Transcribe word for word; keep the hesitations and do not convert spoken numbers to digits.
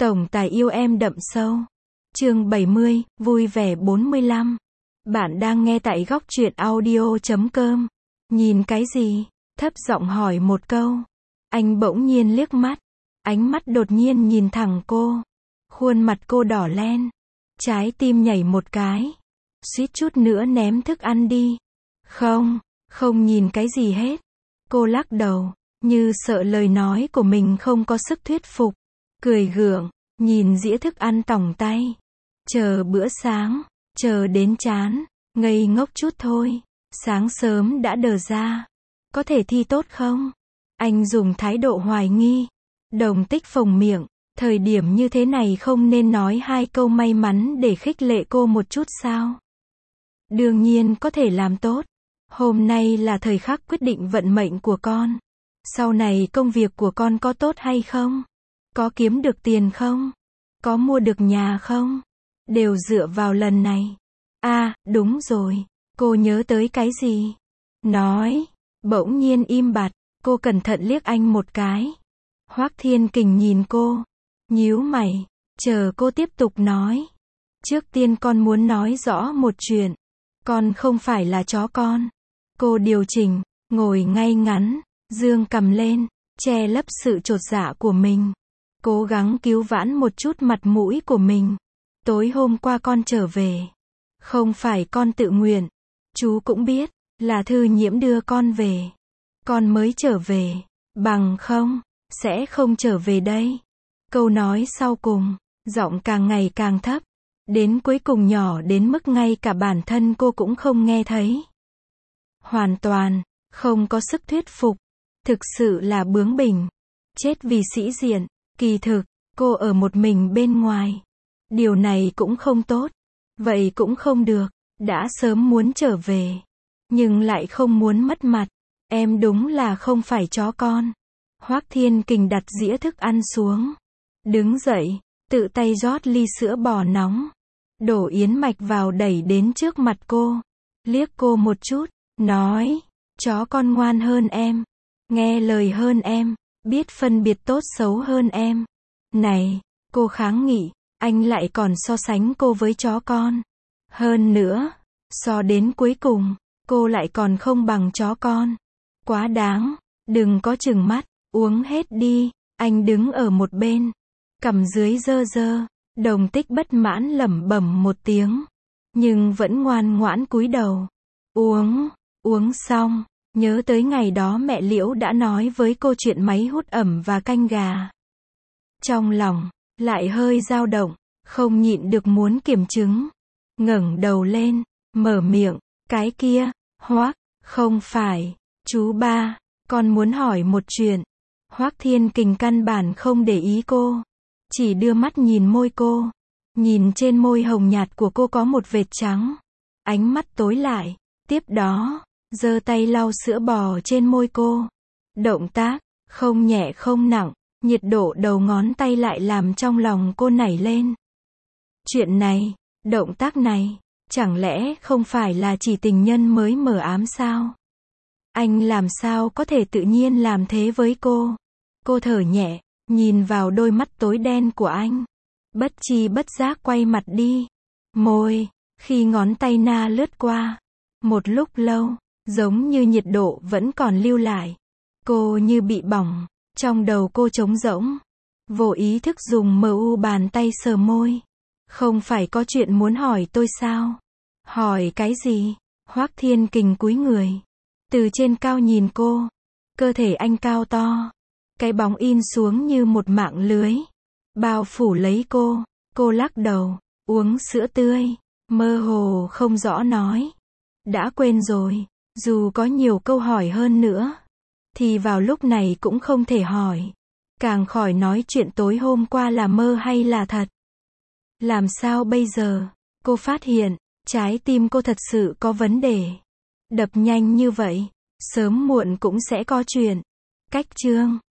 Tổng tài yêu em đậm sâu. Chương bảy mươi, vui vẻ bốn mươi lăm. Bạn đang nghe tại góc truyện audio chấm com. Nhìn cái gì? Thấp giọng hỏi một câu. Anh bỗng nhiên liếc mắt. Ánh mắt đột nhiên nhìn thẳng cô. Khuôn mặt cô đỏ lên. Trái tim nhảy một cái. Suýt chút nữa ném thức ăn đi. Không, không nhìn cái gì hết. Cô lắc đầu, như sợ lời nói của mình không có sức thuyết phục. Cười gượng, nhìn dĩa thức ăn tòng tay. Chờ bữa sáng, chờ đến chán, ngây ngốc chút thôi. Sáng sớm đã đờ ra. Có thể thi tốt không? Anh dùng thái độ hoài nghi. Đồng Tích phồng miệng, thời điểm như thế này không nên nói hai câu may mắn để khích lệ cô một chút sao? Đương nhiên có thể làm tốt. Hôm nay là thời khắc quyết định vận mệnh của con. Sau này công việc của con có tốt hay không? Có kiếm được tiền không? Có mua được nhà không? Đều dựa vào lần này. À, đúng rồi. Cô nhớ tới cái gì? Nói. Bỗng nhiên im bặt. Cô cẩn thận liếc anh một cái. Hoắc Thiên Kình nhìn cô. Nhíu mày. Chờ cô tiếp tục nói. Trước tiên con muốn nói rõ một chuyện. Con không phải là chó con. Cô điều chỉnh, ngồi ngay ngắn, dương cằm lên, che lấp sự chột dạ của mình. Cố gắng cứu vãn một chút mặt mũi của mình. Tối hôm qua con trở về. Không phải con tự nguyện. Chú cũng biết, là Thư Nhiễm đưa con về. Con mới trở về. Bằng không, sẽ không trở về đây. Câu nói sau cùng, giọng càng ngày càng thấp. Đến cuối cùng nhỏ đến mức ngay cả bản thân cô cũng không nghe thấy. Hoàn toàn, không có sức thuyết phục. Thực sự là bướng bỉnh. Chết vì sĩ diện. Kỳ thực, cô ở một mình bên ngoài. Điều này cũng không tốt. Vậy cũng không được. Đã sớm muốn trở về. Nhưng lại không muốn mất mặt. Em đúng là không phải chó con. Hoắc Thiên Kình đặt dĩa thức ăn xuống. Đứng dậy, tự tay rót ly sữa bò nóng. Đổ yến mạch vào đẩy đến trước mặt cô. Liếc cô một chút, nói. Chó con ngoan hơn em. Nghe lời hơn em. Biết phân biệt tốt xấu hơn em. Này, cô kháng nghị. Anh lại còn so sánh cô với chó con. Hơn nữa, so đến cuối cùng, cô lại còn không bằng chó con. Quá đáng. Đừng có chừng mắt. Uống hết đi. Anh đứng ở một bên. Cằm dưới dơ dơ. Đồng Tích bất mãn lẩm bẩm một tiếng. Nhưng vẫn ngoan ngoãn cúi đầu. Uống. Uống xong. Nhớ tới ngày đó mẹ Liễu đã nói với cô chuyện máy hút ẩm và canh gà. Trong lòng, lại hơi dao động. Không nhịn được muốn kiểm chứng. Ngẩng đầu lên. Mở miệng. Cái kia. Hoắc. Không phải. Chú ba. Con muốn hỏi một chuyện. Hoắc Thiên Kình căn bản không để ý cô. Chỉ đưa mắt nhìn môi cô. Nhìn trên môi hồng nhạt của cô có một vệt trắng. Ánh mắt tối lại. Tiếp đó, giơ tay lau sữa bò trên môi cô. Động tác, không nhẹ không nặng. Nhiệt độ đầu ngón tay lại làm trong lòng cô nảy lên. Chuyện này, động tác này, chẳng lẽ không phải là chỉ tình nhân mới mờ ám sao? Anh làm sao có thể tự nhiên làm thế với cô? Cô thở nhẹ. Nhìn vào đôi mắt tối đen của anh. Bất chi bất giác quay mặt đi. Môi, khi ngón tay na lướt qua. Một lúc lâu, giống như nhiệt độ vẫn còn lưu lại. Cô như bị bỏng. Trong đầu cô trống rỗng. Vô ý thức dùng mờ u bàn tay sờ môi. Không phải có chuyện muốn hỏi tôi sao? Hỏi cái gì? Hoắc Thiên Kình cúi người. Từ trên cao nhìn cô. Cơ thể anh cao to. Cái bóng in xuống như một mạng lưới. Bao phủ lấy cô. Cô lắc đầu. Uống sữa tươi. Mơ hồ không rõ nói. Đã quên rồi. Dù có nhiều câu hỏi hơn nữa. Thì vào lúc này cũng không thể hỏi. Càng khỏi nói chuyện tối hôm qua là mơ hay là thật. Làm sao bây giờ? Cô phát hiện. Trái tim cô thật sự có vấn đề. Đập nhanh như vậy. Sớm muộn cũng sẽ có chuyện. Cách chương.